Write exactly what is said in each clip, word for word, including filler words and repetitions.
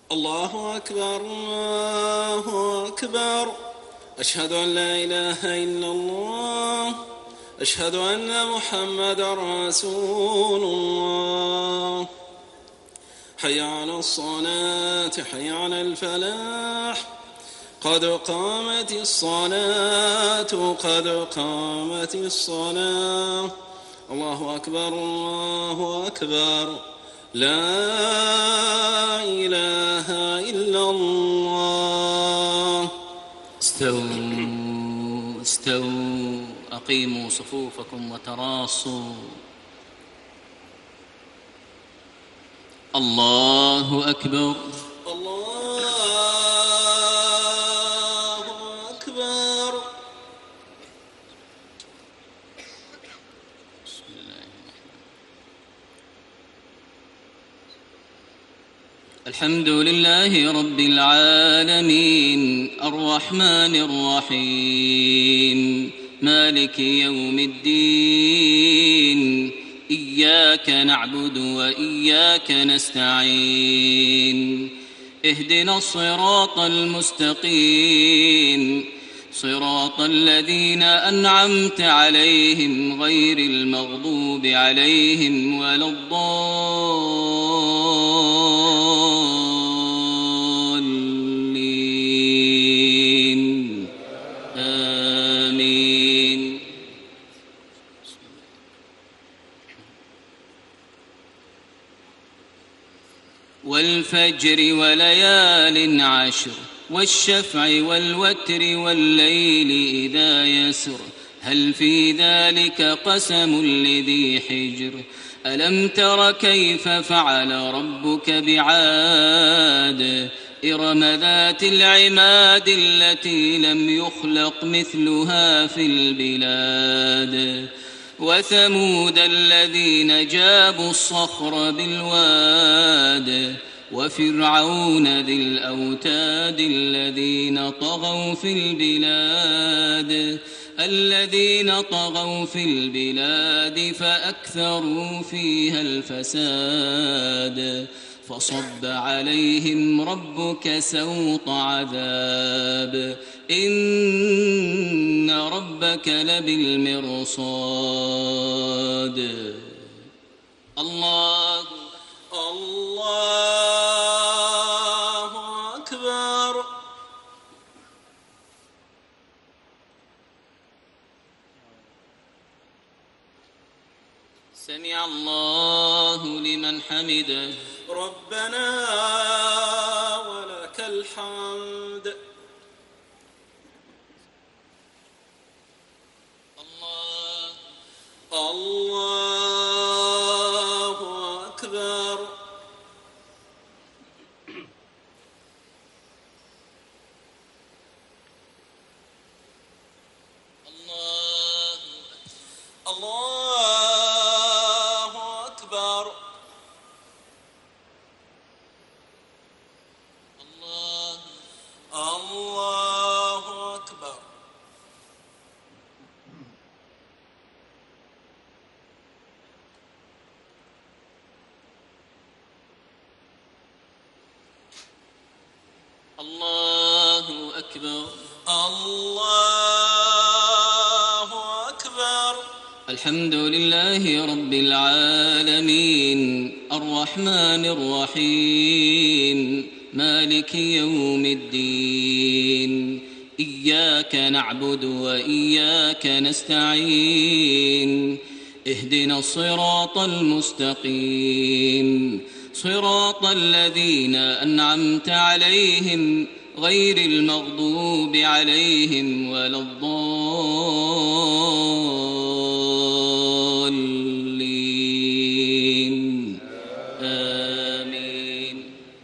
الله أكبر الله أكبر. أشهد أن لا إله إلا الله. أشهد أن محمدا رسول الله. حي على الصلاة حي على الفلاح. قد قامت الصلاة قد قامت الصلاة. الله أكبر الله أكبر. لا إله إلا الله. استووا استووا أقيموا صفوفكم وتراصوا. الله أكبر الله أكبر. بسم الله الحمد لله رب العالمين الرحمن الرحيم مالك يوم الدين. إياك نعبد وإياك نستعين. اهدنا الصراط المستقيم صراط الذين أنعمت عليهم غير المغضوب عليهم ولا الضالين. آمين. والفجر وليال عشر والشفع والوتر والليل إذا يسر هل في ذلك قسم لذي حجر. ألم تر كيف فعل ربك بعاد إرم ذات العماد التي لم يخلق مثلها في البلاد. وثمود الذين جابوا الصخر بالواد وفرعون ذي الأوتاد الذين طغوا في البلاد الذين طغوا في البلاد فأكثروا فيها الفساد. فصب عليهم ربك سوط عذاب إن ربك لبالمرصاد. الله الله أكبر. سمع الله لمن حمده. ربنا ولك الحمد. الله الله أكبر. الله الله أكبر. الله الله أكبر. الله أكبر. الله أكبر. الحمد لله رب العالمين الرحمن الرحيم مالك يوم الدين. إياك نعبد وإياك نستعين. اهدنا الصراط المستقيم صراط الذين أنعمت عليهم غير المغضوب عليهم ولا الضالين. آمين.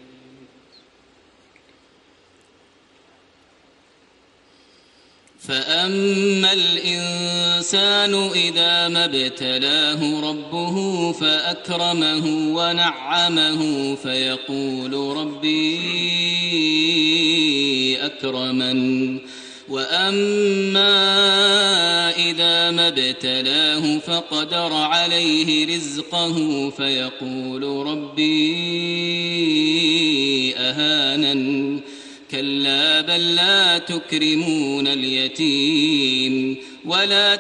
فأما الإنسان إذا ما ابتلاه ربه فأكرمه ونعمه فيقول ربي أكرمن وأما إذا ما ابتلاه فقدر عليه رزقه فيقول ربي أهانن كلا بل لا تكرمون اليتيم ولا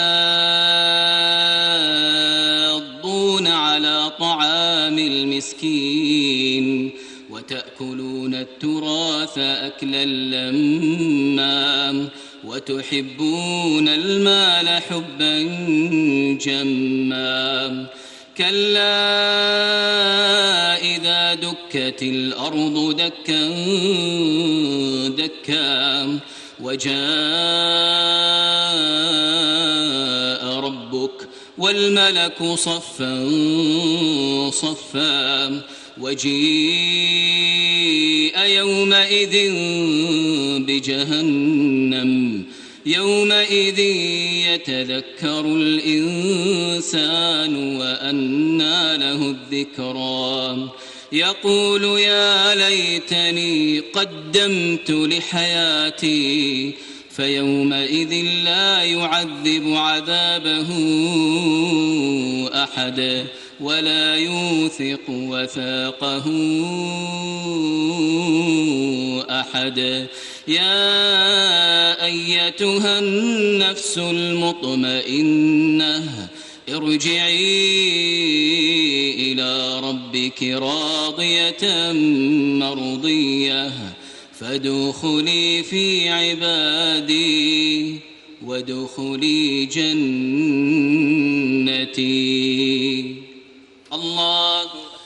تحاضون على طعام المسكين وتأكلون التراث أكلا لما وتحبون المال حبا جما كلا إذا دكت الأرض دكا دكا وجاء ربك والملك صفا صفا وجيء يومئذ بجهنم يومئذ يتذكر الإنسان وأنى له الذكرى يقول يا ليتني قدمت لحياتي فيومئذ لا يعذب عذابه أحد ولا يوثق وثاقه أحد يا أيتها النفس المطمئنة ارجعي إلى ربك راضية مرضية فادخلي في عبادي وادخلي جنتي. الله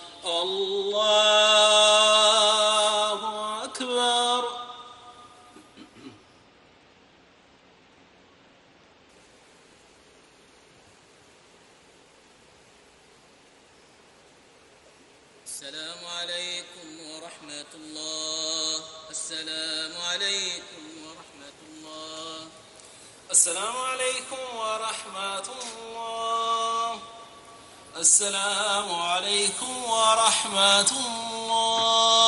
الله أكبر. السلام عليكم ورحمة الله. السلام عليكم ورحمة الله. السلام عليكم ورحمة الله. السلام عليكم ورحمة الله.